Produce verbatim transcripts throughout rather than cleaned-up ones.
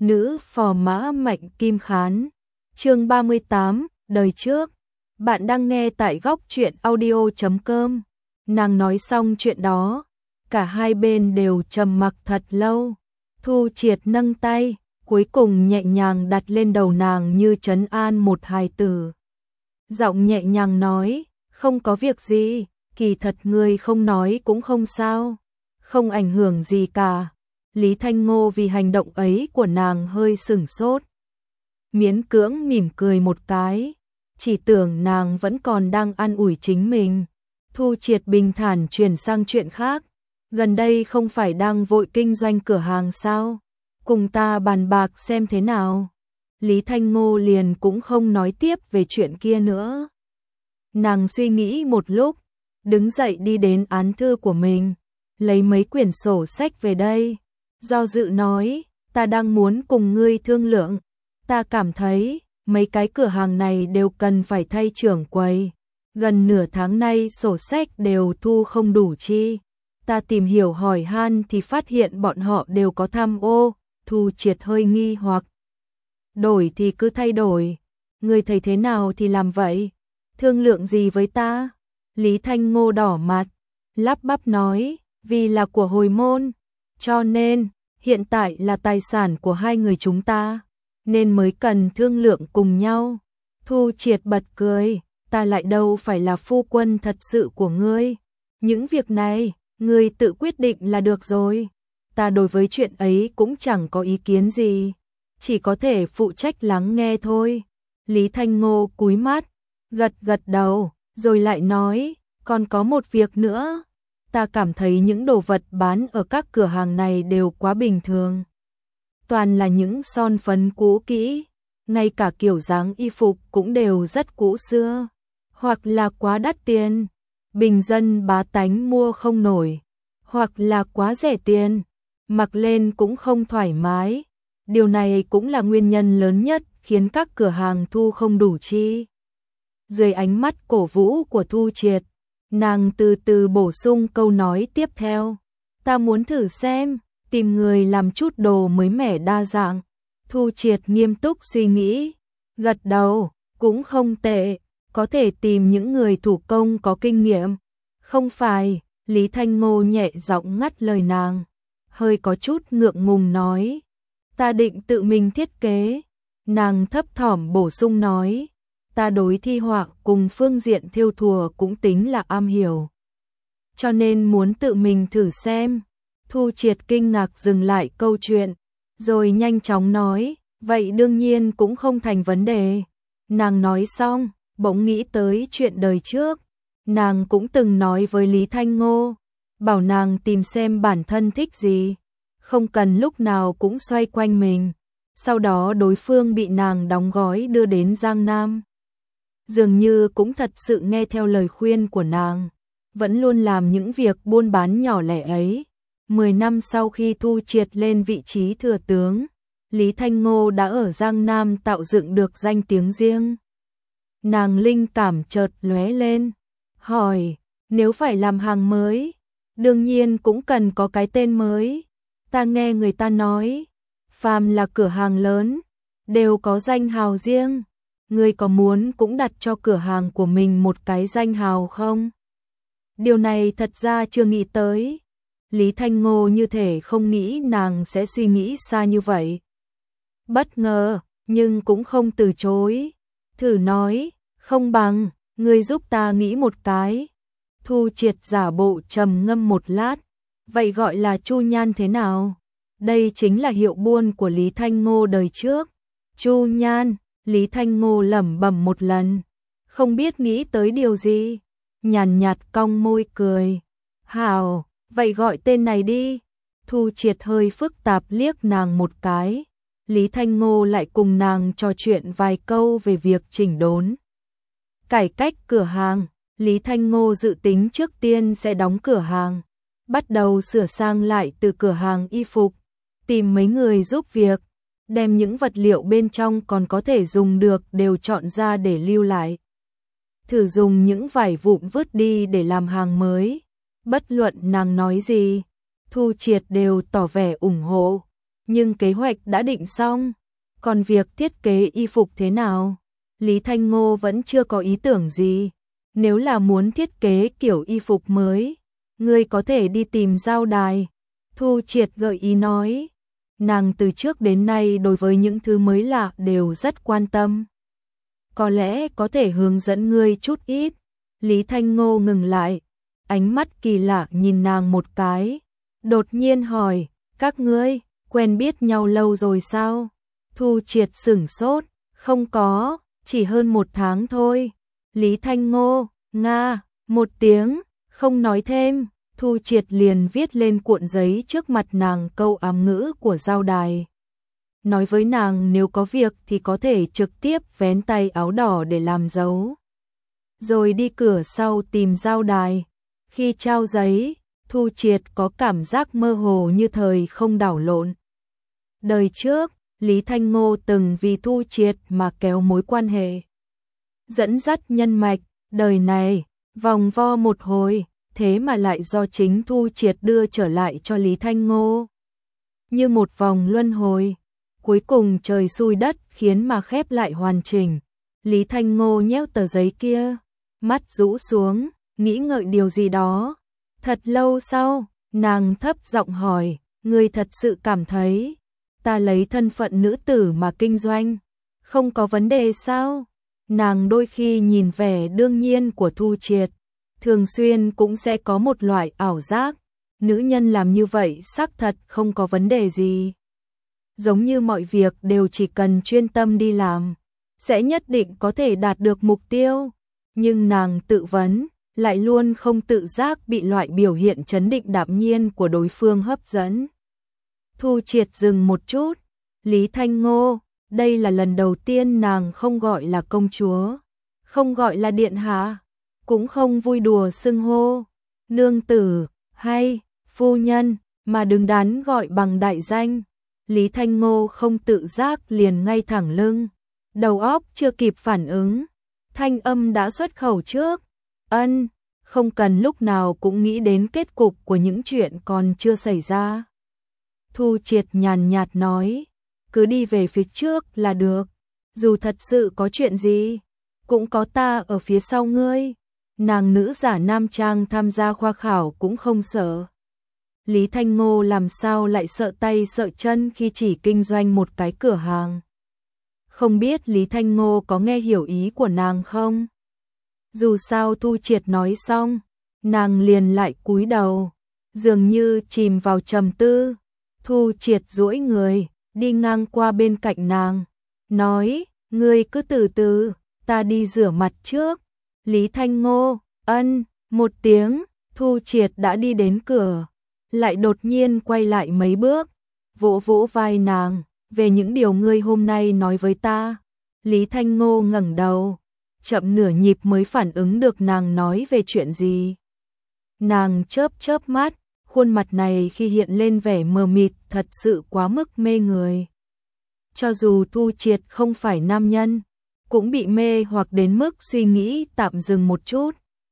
Nữ phò mã Mạnh Kim Khán. Chương ba mươi tám, đời trước. Bạn đang nghe tại góc truyện audio chấm com. Nàng nói xong chuyện đó, cả hai bên đều trầm mặc thật lâu. Thu Triệt nâng tay, cuối cùng nhẹ nhàng đặt lên đầu nàng như trấn an một hài tử. Giọng nhẹ nhàng nói, không có việc gì, kỳ thật ngươi không nói cũng không sao, không ảnh hưởng gì cả. Lý Thanh Ngô vì hành động ấy của nàng hơi sửng sốt, miễn cưỡng mỉm cười một cái, chỉ tưởng nàng vẫn còn đang an ủi chính mình. Thu Triệt bình thản chuyển sang chuyện khác, gần đây không phải đang vội kinh doanh cửa hàng sao, cùng ta bàn bạc xem thế nào. Lý Thanh Ngô liền cũng không nói tiếp về chuyện kia nữa. Nàng suy nghĩ một lúc, đứng dậy đi đến án thư của mình, lấy mấy quyển sổ sách về đây. Do dự nói, ta đang muốn cùng ngươi thương lượng, ta cảm thấy mấy cái cửa hàng này đều cần phải thay trưởng quầy. Gần nửa tháng nay sổ sách đều thu không đủ chi. Ta tìm hiểu hỏi han thì phát hiện bọn họ đều có tham ô. Thu Triệt hơi nghi hoặc, đổi thì cứ thay đổi, ngươi thấy thế nào thì làm vậy, thương lượng gì với ta? Lý Thanh Ngô đỏ mặt, lắp bắp nói, vì là của hồi môn, cho nên hiện tại là tài sản của hai người chúng ta, nên mới cần thương lượng cùng nhau. Thu Triệt bật cười, ta lại đâu phải là phu quân thật sự của ngươi, những việc này ngươi tự quyết định là được rồi. Ta đối với chuyện ấy cũng chẳng có ý kiến gì, chỉ có thể phụ trách lắng nghe thôi. Lý Thanh Ngô cúi mắt, gật gật đầu, rồi lại nói, còn có một việc nữa. Ta cảm thấy những đồ vật bán ở các cửa hàng này đều quá bình thường. Toàn là những son phấn cũ kỹ, ngay cả kiểu dáng y phục cũng đều rất cũ xưa, hoặc là quá đắt tiền, bình dân bá tánh mua không nổi, hoặc là quá rẻ tiền, mặc lên cũng không thoải mái. Điều này cũng là nguyên nhân lớn nhất khiến các cửa hàng thu không đủ chi. Dưới ánh mắt cổ vũ của Thu Triệt, nàng từ từ bổ sung câu nói tiếp theo. Ta muốn thử xem, tìm người làm chút đồ mới mẻ đa dạng. Thu Triệt nghiêm túc suy nghĩ, gật đầu, cũng không tệ, có thể tìm những người thủ công có kinh nghiệm. Không phải, Lý Thanh Ngô nhẹ giọng ngắt lời nàng, hơi có chút ngượng ngùng nói, ta định tự mình thiết kế. Nàng thấp thỏm bổ sung nói, ta đối thi họa cùng phương diện thêu thùa cũng tính là am hiểu, cho nên muốn tự mình thử xem. Thu Triệt kinh ngạc dừng lại câu chuyện, rồi nhanh chóng nói, vậy đương nhiên cũng không thành vấn đề. Nàng nói xong, bỗng nghĩ tới chuyện đời trước. Nàng cũng từng nói với Lý Thanh Ngô, bảo nàng tìm xem bản thân thích gì, không cần lúc nào cũng xoay quanh mình. Sau đó đối phương bị nàng đóng gói đưa đến Giang Nam. Dường như cũng thật sự nghe theo lời khuyên của nàng, vẫn luôn làm những việc buôn bán nhỏ lẻ ấy. Mười năm sau khi Thu Triệt lên vị trí thừa tướng, Lý Thanh Ngô đã ở Giang Nam tạo dựng được danh tiếng riêng. Nàng linh cảm chợt lóe lên, hỏi, nếu phải làm hàng mới, đương nhiên cũng cần có cái tên mới. Ta nghe người ta nói, phàm là cửa hàng lớn, đều có danh hào riêng. Ngươi có muốn cũng đặt cho cửa hàng của mình một cái danh hào không? Điều này thật ra chưa nghĩ tới. Lý Thanh Ngô như thể không nghĩ nàng sẽ suy nghĩ xa như vậy. Bất ngờ, nhưng cũng không từ chối. Thử nói, không bằng, ngươi giúp ta nghĩ một cái. Thu Triệt giả bộ trầm ngâm một lát. Vậy gọi là Chu Nhan thế nào? Đây chính là hiệu buôn của Lý Thanh Ngô đời trước. Chu Nhan, Lý Thanh Ngô lẩm bẩm một lần, không biết nghĩ tới điều gì, nhàn nhạt cong môi cười. Hảo, vậy gọi tên này đi. Thu Triệt hơi phức tạp liếc nàng một cái. Lý Thanh Ngô lại cùng nàng trò chuyện vài câu về việc chỉnh đốn, cải cách cửa hàng. Lý Thanh Ngô dự tính trước tiên sẽ đóng cửa hàng, bắt đầu sửa sang lại từ cửa hàng y phục, tìm mấy người giúp việc, đem những vật liệu bên trong còn có thể dùng được đều chọn ra để lưu lại. Thử dùng những vải vụn vứt đi để làm hàng mới. Bất luận nàng nói gì, Thu Triệt đều tỏ vẻ ủng hộ. nhưng kế hoạch đã định xong, còn việc thiết kế y phục thế nào? Lý Thanh Ngô vẫn chưa có ý tưởng gì. Nếu là muốn thiết kế kiểu y phục mới, ngươi có thể đi tìm Giao Đài. Thu Triệt gợi ý nói. Nàng từ trước đến nay đối với những thứ mới lạ đều rất quan tâm. Có lẽ có thể hướng dẫn ngươi chút ít. Lý Thanh Ngô ngừng lại, ánh mắt kỳ lạ nhìn nàng một cái, đột nhiên hỏi, các ngươi quen biết nhau lâu rồi sao? Thu Triệt sửng sốt, không có, chỉ hơn một tháng thôi. Lý Thanh Ngô, nga, một tiếng, không nói thêm. Thu Triệt liền viết lên cuộn giấy trước mặt nàng câu ám ngữ của Giao Đài. Nói với nàng nếu có việc thì có thể trực tiếp vén tay áo đỏ để làm dấu. Rồi đi cửa sau tìm Giao Đài. Khi trao giấy, Thu Triệt có cảm giác mơ hồ như thời không đảo lộn. Đời trước, Lý Thanh Ngô từng vì Thu Triệt mà kéo mối quan hệ. Dẫn dắt nhân mạch, đời này, vòng vo một hồi, thế mà lại do chính Thu Triệt đưa trở lại cho Lý Thanh Ngô. Như một vòng luân hồi, cuối cùng trời xui đất khiến mà khép lại hoàn chỉnh. Lý Thanh Ngô nhéo tờ giấy kia, mắt rũ xuống, nghĩ ngợi điều gì đó. Thật lâu sau, nàng thấp giọng hỏi, ngươi thật sự cảm thấy ta lấy thân phận nữ tử mà kinh doanh, không có vấn đề sao? Nàng đôi khi nhìn vẻ đương nhiên của Thu Triệt, thường xuyên cũng sẽ có một loại ảo giác, nữ nhân làm như vậy xác thật không có vấn đề gì. Giống như mọi việc đều chỉ cần chuyên tâm đi làm, sẽ nhất định có thể đạt được mục tiêu. Nhưng nàng tự vấn, lại luôn không tự giác bị loại biểu hiện trấn định đạm nhiên của đối phương hấp dẫn. Thu Triệt dừng một chút, Lý Thanh Ngô, đây là lần đầu tiên nàng không gọi là công chúa, không gọi là điện hạ, cũng không vui đùa xưng hô, nương tử, hay, phu nhân, mà đứng đắn gọi bằng đại danh. Lý Thanh Ngô không tự giác liền ngay thẳng lưng, đầu óc chưa kịp phản ứng, thanh âm đã xuất khẩu trước, ân, không cần lúc nào cũng nghĩ đến kết cục của những chuyện còn chưa xảy ra. Thu Triệt nhàn nhạt nói, cứ đi về phía trước là được, dù thật sự có chuyện gì, cũng có ta ở phía sau ngươi. Nàng nữ giả nam trang tham gia khoa khảo cũng không sợ. Lý Thanh Ngô làm sao lại sợ tay sợ chân khi chỉ kinh doanh một cái cửa hàng. Không biết Lý Thanh Ngô có nghe hiểu ý của nàng không? Dù sao Thu Triệt nói xong, nàng liền lại cúi đầu, dường như chìm vào trầm tư. Thu Triệt duỗi người, đi ngang qua bên cạnh nàng, nói, ngươi cứ từ từ, ta đi rửa mặt trước. Lý Thanh Ngô, ân, một tiếng, Thu Triệt đã đi đến cửa, lại đột nhiên quay lại mấy bước, vỗ vỗ vai nàng, về những điều ngươi hôm nay nói với ta. Lý Thanh Ngô ngẩng đầu, chậm nửa nhịp mới phản ứng được nàng nói về chuyện gì. Nàng chớp chớp mắt, khuôn mặt này khi hiện lên vẻ mờ mịt thật sự quá mức mê người. Cho dù Thu Triệt không phải nam nhân, cũng bị mê hoặc đến mức suy nghĩ tạm dừng một chút.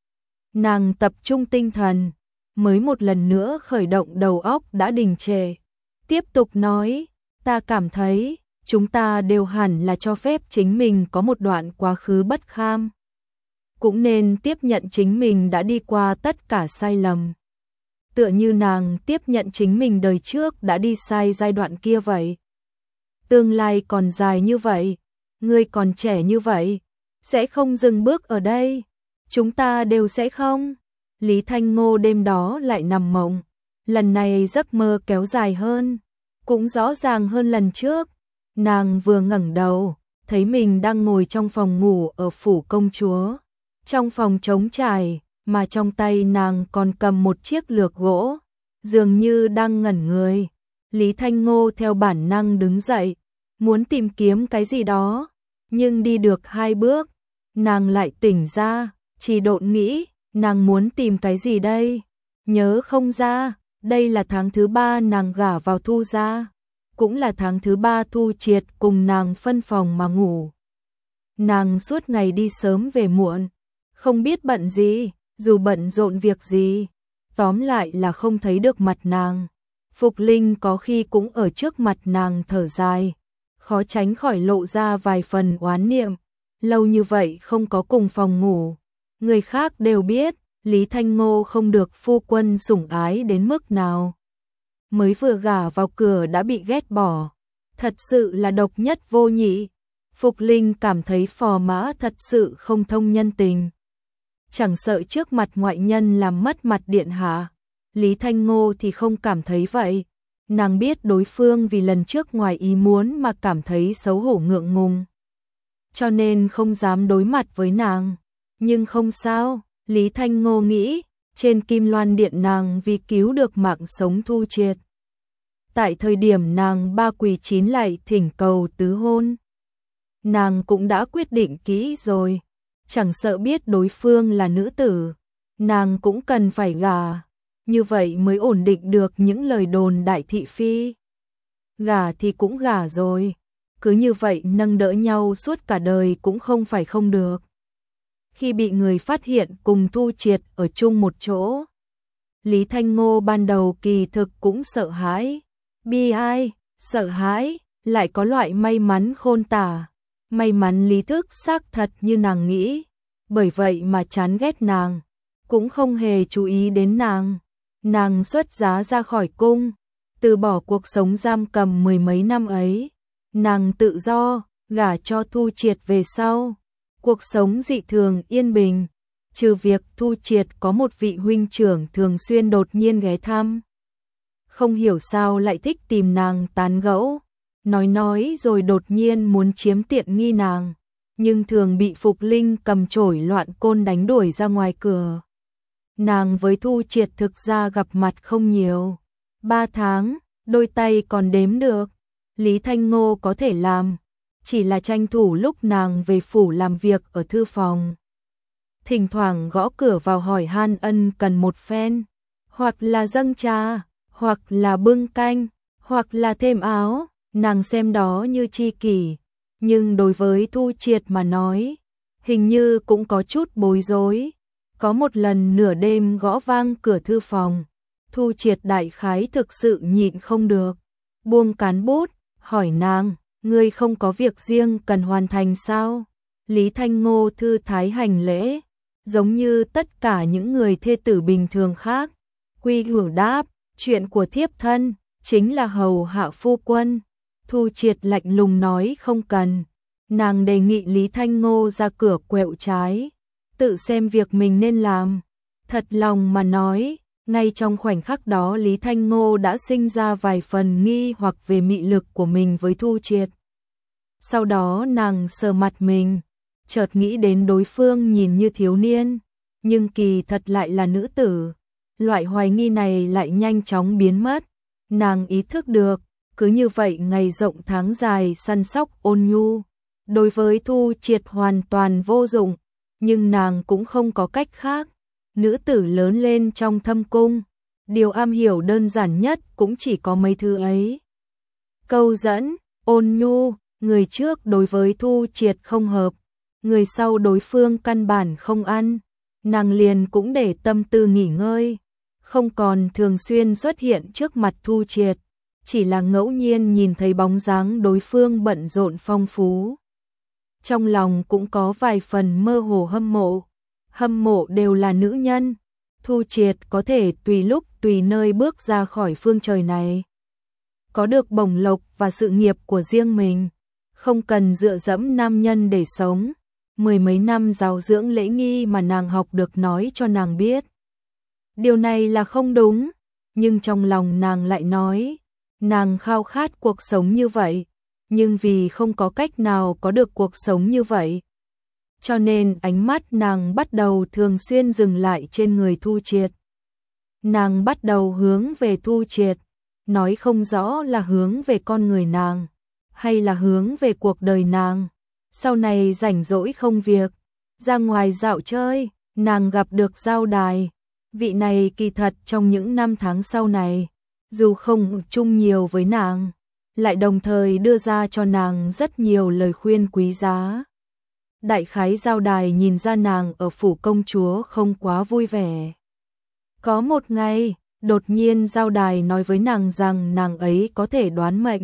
Nàng tập trung tinh thần, mới một lần nữa khởi động đầu óc đã đình trệ. Tiếp tục nói, ta cảm thấy, chúng ta đều hẳn là cho phép chính mình có một đoạn quá khứ bất kham. Cũng nên tiếp nhận chính mình đã đi qua tất cả sai lầm. Tựa như nàng tiếp nhận chính mình đời trước đã đi sai giai đoạn kia vậy. Tương lai còn dài như vậy, ngươi còn trẻ như vậy, sẽ không dừng bước ở đây. Chúng ta đều sẽ không. Lý Thanh Ngô đêm đó lại nằm mộng. Lần này giấc mơ kéo dài hơn, cũng rõ ràng hơn lần trước. Nàng vừa ngẩng đầu, thấy mình đang ngồi trong phòng ngủ ở phủ công chúa. Trong phòng trống trải, mà trong tay nàng còn cầm một chiếc lược gỗ, dường như đang ngẩn người. Lý Thanh Ngô theo bản năng đứng dậy, muốn tìm kiếm cái gì đó, nhưng đi được hai bước, nàng lại tỉnh ra, chỉ độn nghĩ, nàng muốn tìm cái gì đây? Nhớ không ra, đây là tháng thứ ba nàng gả vào Thu gia, cũng là tháng thứ ba Thu Triệt cùng nàng phân phòng mà ngủ. Nàng suốt ngày đi sớm về muộn, không biết bận gì, dù bận rộn việc gì, tóm lại là không thấy được mặt nàng. Phục Linh có khi cũng ở trước mặt nàng thở dài, khó tránh khỏi lộ ra vài phần oán niệm, lâu như vậy không có cùng phòng ngủ, người khác đều biết, Lý Thanh Ngô không được phu quân sủng ái đến mức nào. Mới vừa gả vào cửa đã bị ghét bỏ, thật sự là độc nhất vô nhị. Phục Linh cảm thấy Phò Mã thật sự không thông nhân tình, chẳng sợ trước mặt ngoại nhân làm mất mặt điện hạ. Lý Thanh Ngô thì không cảm thấy vậy, nàng biết đối phương vì lần trước ngoài ý muốn mà cảm thấy xấu hổ ngượng ngùng, cho nên không dám đối mặt với nàng. Nhưng không sao, Lý Thanh Ngô nghĩ, trên Kim Loan Điện nàng vì cứu được mạng sống Thu Triệt. Tại thời điểm nàng ba quỳ chín lạy thỉnh cầu tứ hôn, nàng cũng đã quyết định kỹ rồi, chẳng sợ biết đối phương là nữ tử, nàng cũng cần phải gả, như vậy mới ổn định được những lời đồn đại thị phi. Gả thì cũng gả rồi, cứ như vậy nâng đỡ nhau suốt cả đời cũng không phải không được. Khi bị người phát hiện cùng Thu Triệt ở chung một chỗ, Lý Thanh Ngô ban đầu kỳ thực cũng sợ hãi, bi ai, sợ hãi, lại có loại may mắn khôn tả. May mắn Lý Thức xác thật như nàng nghĩ, bởi vậy mà chán ghét nàng, cũng không hề chú ý đến nàng. Nàng xuất giá ra khỏi cung, từ bỏ cuộc sống giam cầm mười mấy năm ấy, nàng tự do, gả cho Thu Triệt về sau. Cuộc sống dị thường yên bình, trừ việc Thu Triệt có một vị huynh trưởng thường xuyên đột nhiên ghé thăm. Không hiểu sao lại thích tìm nàng tán gẫu, nói nói rồi đột nhiên muốn chiếm tiện nghi nàng, nhưng thường bị Phục Linh cầm chổi loạn côn đánh đuổi ra ngoài cửa. Nàng với Thu Triệt thực ra gặp mặt không nhiều, ba tháng, đôi tay còn đếm được. Lý Thanh Ngô có thể làm, chỉ là tranh thủ lúc nàng về phủ làm việc ở thư phòng. Thỉnh thoảng gõ cửa vào hỏi han ân cần một phen, hoặc là dâng trà, hoặc là bưng canh, hoặc là thêm áo, nàng xem đó như tri kỷ. Nhưng đối với Thu Triệt mà nói, hình như cũng có chút bối rối. Có một lần nửa đêm gõ vang cửa thư phòng, Thu Triệt đại khái thực sự nhịn không được, buông cán bút, hỏi nàng, ngươi không có việc riêng cần hoàn thành sao? Lý Thanh Ngô thư thái hành lễ, giống như tất cả những người thê tử bình thường khác, quy củ đáp, chuyện của thiếp thân chính là hầu hạ phu quân. Thu Triệt lạnh lùng nói không cần, nàng đề nghị Lý Thanh Ngô ra cửa quẹo trái, tự xem việc mình nên làm. Thật lòng mà nói, ngay trong khoảnh khắc đó Lý Thanh Ngô đã sinh ra vài phần nghi hoặc về mị lực của mình với Thu Triệt. Sau đó nàng sờ mặt mình, chợt nghĩ đến đối phương nhìn như thiếu niên, nhưng kỳ thật lại là nữ tử. Loại hoài nghi này lại nhanh chóng biến mất, nàng ý thức được, cứ như vậy ngày rộng tháng dài săn sóc ôn nhu, đối với Thu Triệt hoàn toàn vô dụng, nhưng nàng cũng không có cách khác. Nữ tử lớn lên trong thâm cung, điều am hiểu đơn giản nhất cũng chỉ có mấy thứ ấy. Câu dẫn, ôn nhu, người trước đối với Thu Triệt không hợp, người sau đối phương căn bản không ăn, nàng liền cũng để tâm tư nghỉ ngơi, không còn thường xuyên xuất hiện trước mặt Thu Triệt, chỉ là ngẫu nhiên nhìn thấy bóng dáng đối phương bận rộn phong phú. Trong lòng cũng có vài phần mơ hồ hâm mộ, hâm mộ đều là nữ nhân, Thu Triệt có thể tùy lúc tùy nơi bước ra khỏi phương trời này, có được bổng lộc và sự nghiệp của riêng mình, không cần dựa dẫm nam nhân để sống. Mười mấy năm giáo dưỡng lễ nghi mà nàng học được nói cho nàng biết, điều này là không đúng, nhưng trong lòng nàng lại nói, nàng khao khát cuộc sống như vậy, nhưng vì không có cách nào có được cuộc sống như vậy, cho nên ánh mắt nàng bắt đầu thường xuyên dừng lại trên người Thu Triệt. Nàng bắt đầu hướng về Thu Triệt, nói không rõ là hướng về con người nàng, hay là hướng về cuộc đời nàng. Sau này rảnh rỗi không việc, ra ngoài dạo chơi, nàng gặp được Giao Đài. Vị này kỳ thật trong những năm tháng sau này, dù không chung nhiều với nàng, lại đồng thời đưa ra cho nàng rất nhiều lời khuyên quý giá. Đại khái Giao Đài nhìn ra nàng ở phủ công chúa không quá vui vẻ. Có một ngày, Đột nhiên Giao Đài nói với nàng rằng nàng ấy có thể đoán mệnh.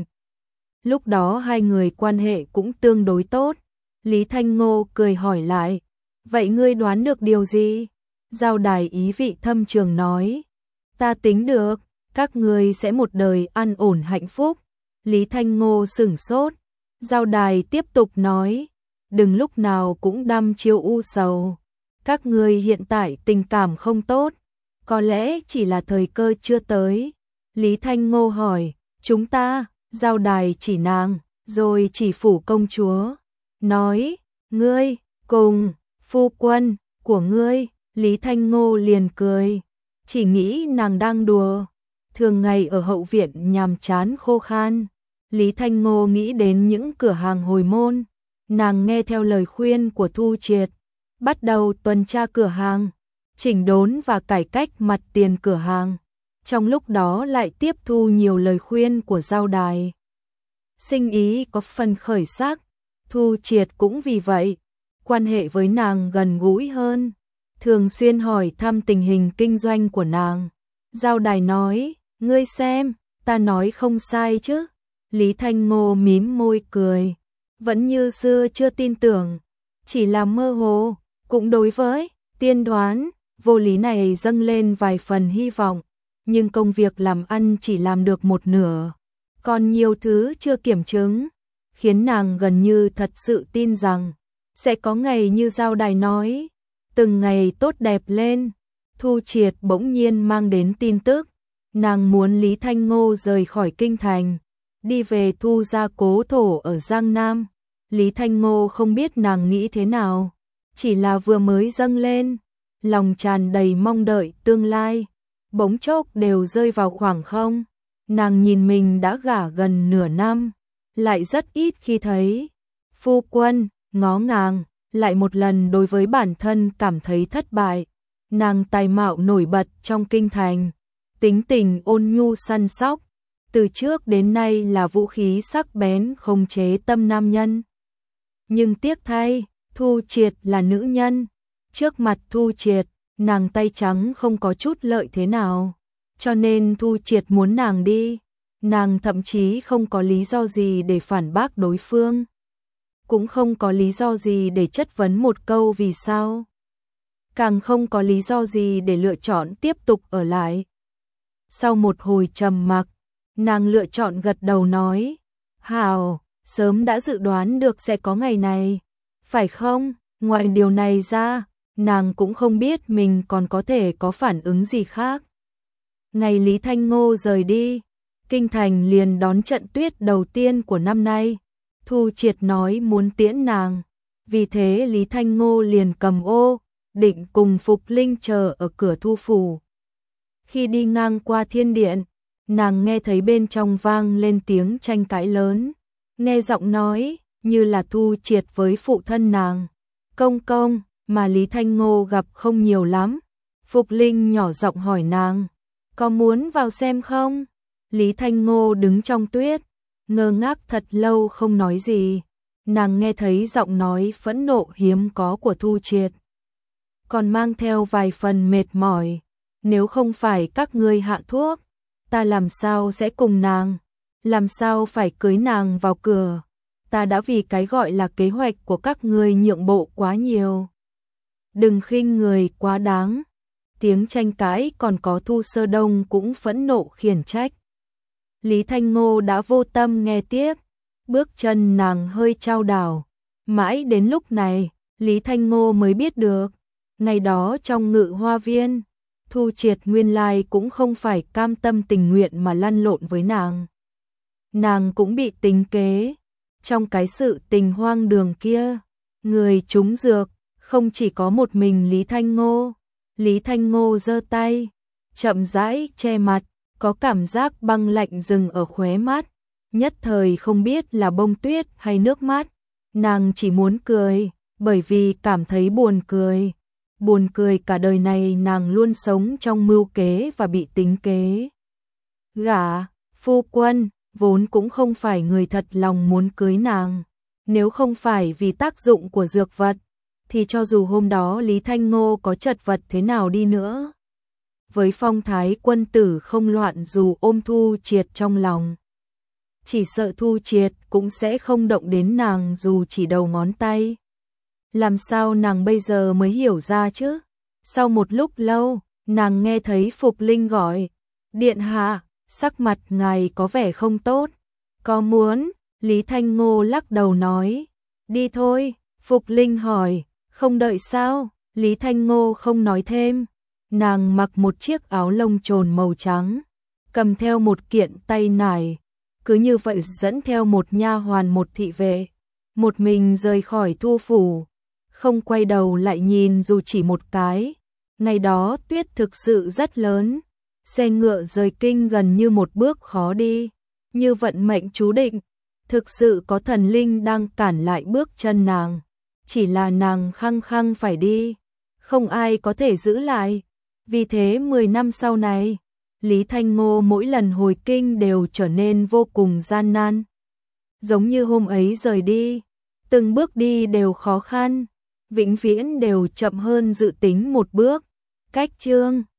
Lúc đó hai người quan hệ cũng tương đối tốt. Lý Thanh Ngô cười hỏi lại, vậy ngươi đoán được điều gì? Giao Đài ý vị thâm trường nói, ta tính được, các ngươi sẽ một đời an ổn hạnh phúc. Lý Thanh Ngô sửng sốt. Giao Đài tiếp tục nói, đừng lúc nào cũng đăm chiêu u sầu. Các ngươi hiện tại tình cảm không tốt, có lẽ chỉ là thời cơ chưa tới. Lý Thanh Ngô hỏi, chúng ta? Giao Đài chỉ nàng, rồi chỉ phủ công chúa. Nói, ngươi, cùng, phu quân, của ngươi. Lý Thanh Ngô liền cười, chỉ nghĩ nàng đang đùa. Thường ngày ở hậu viện nhàm chán khô khan, Lý Thanh Ngô nghĩ đến những cửa hàng hồi môn. Nàng nghe theo lời khuyên của Thu Triệt, bắt đầu tuần tra cửa hàng, chỉnh đốn và cải cách mặt tiền cửa hàng. Trong lúc đó lại tiếp thu nhiều lời khuyên của Giao Đài. Sinh ý có phần khởi sắc, Thu Triệt cũng vì vậy, quan hệ với nàng gần gũi hơn, thường xuyên hỏi thăm tình hình kinh doanh của nàng. Giao Đài nói, ngươi xem, ta nói không sai chứ? Lý Thanh Ngô mím môi cười, vẫn như xưa chưa tin tưởng, chỉ là mơ hồ, cũng đối với tiên đoán, vô lý này dâng lên vài phần hy vọng, nhưng công việc làm ăn chỉ làm được một nửa, còn nhiều thứ chưa kiểm chứng, khiến nàng gần như thật sự tin rằng sẽ có ngày như Giao Đài nói, từng ngày tốt đẹp lên. Thu Triệt bỗng nhiên mang đến tin tức, nàng muốn Lý Thanh Ngô rời khỏi kinh thành, đi về Thu gia cố thổ ở Giang Nam. Lý Thanh Ngô không biết nàng nghĩ thế nào, chỉ là vừa mới dâng lên, lòng tràn đầy mong đợi tương lai, bỗng chốc đều rơi vào khoảng không. Nàng nhìn mình đã gả gần nửa năm, lại rất ít khi thấy phu quân ngó ngàng, lại một lần đối với bản thân cảm thấy thất bại. Nàng tài mạo nổi bật trong kinh thành, tính tình ôn nhu săn sóc, từ trước đến nay là vũ khí sắc bén khống chế tâm nam nhân. Nhưng tiếc thay, Thu Triệt là nữ nhân, trước mặt Thu Triệt, nàng tay trắng không có chút lợi thế nào, cho nên Thu Triệt muốn nàng đi, nàng thậm chí không có lý do gì để phản bác đối phương, cũng không có lý do gì để chất vấn một câu vì sao, càng không có lý do gì để lựa chọn tiếp tục ở lại. Sau một hồi trầm mặc, nàng lựa chọn gật đầu nói, hảo, sớm đã dự đoán được sẽ có ngày này, phải không? Ngoài điều này ra, nàng cũng không biết mình còn có thể có phản ứng gì khác. Ngày Lý Thanh Ngô rời đi, kinh thành liền đón trận tuyết đầu tiên của năm nay. Thu Triệt nói muốn tiễn nàng, vì thế Lý Thanh Ngô liền cầm ô, định cùng Phục Linh chờ ở cửa Thu phủ. Khi đi ngang qua thiên điện, nàng nghe thấy bên trong vang lên tiếng tranh cãi lớn, nghe giọng nói như là Thu Triệt với phụ thân nàng, công công, mà Lý Thanh Ngô gặp không nhiều lắm. Phục Linh nhỏ giọng hỏi nàng, có muốn vào xem không? Lý Thanh Ngô đứng trong tuyết, ngơ ngác thật lâu không nói gì. Nàng nghe thấy giọng nói phẫn nộ hiếm có của Thu Triệt, còn mang theo vài phần mệt mỏi. Nếu không phải các ngươi hạ thuốc, ta làm sao sẽ cùng nàng, làm sao phải cưới nàng vào cửa. Ta đã vì cái gọi là kế hoạch của các ngươi nhượng bộ quá nhiều. Đừng khinh người quá đáng. Tiếng tranh cãi còn có Thu Sơ Đông cũng phẫn nộ khiển trách. Lý Thanh Ngô đã vô tâm nghe tiếp, bước chân nàng hơi chao đảo. Mãi đến lúc này, Lý Thanh Ngô mới biết được, ngày đó trong Ngự Hoa Viên, Thu Triệt nguyên lai cũng không phải cam tâm tình nguyện mà lăn lộn với nàng. Nàng cũng bị tính kế. Trong cái sự tình hoang đường kia, người trúng dược, không chỉ có một mình Lý Thanh Ngô. Lý Thanh Ngô giơ tay, chậm rãi che mặt, có cảm giác băng lạnh dừng ở khóe mắt, nhất thời không biết là bông tuyết hay nước mắt. Nàng chỉ muốn cười, bởi vì cảm thấy buồn cười. Buồn cười cả đời này nàng luôn sống trong mưu kế và bị tính kế. Gả, phu quân, vốn cũng không phải người thật lòng muốn cưới nàng. Nếu không phải vì tác dụng của dược vật, thì cho dù hôm đó Lý Thanh Ngô có chật vật thế nào đi nữa, với phong thái quân tử không loạn dù ôm Thu Triệt trong lòng. Chỉ sợ Thu Triệt cũng sẽ không động đến nàng dù chỉ đầu ngón tay. Làm sao nàng bây giờ mới hiểu ra chứ? Sau một lúc lâu, nàng nghe thấy Phục Linh gọi, điện hạ, sắc mặt ngài có vẻ không tốt. Có muốn? Lý Thanh Ngô lắc đầu nói, đi thôi. Phục Linh hỏi, không đợi sao? Lý Thanh Ngô không nói thêm. Nàng mặc một chiếc áo lông trồn màu trắng, cầm theo một kiện tay nải, cứ như vậy dẫn theo một nha hoàn một thị vệ, một mình rời khỏi Thu phủ, không quay đầu lại nhìn dù chỉ một cái. Ngày đó tuyết thực sự rất lớn, xe ngựa rời kinh gần như một bước khó đi, như vận mệnh chú định, thực sự có thần linh đang cản lại bước chân nàng, chỉ là nàng khăng khăng phải đi, không ai có thể giữ lại. Vì thế mười năm sau này, Lý Thanh Ngô mỗi lần hồi kinh đều trở nên vô cùng gian nan. Giống như hôm ấy rời đi, từng bước đi đều khó khăn, vĩnh viễn đều chậm hơn dự tính một bước. Cách chương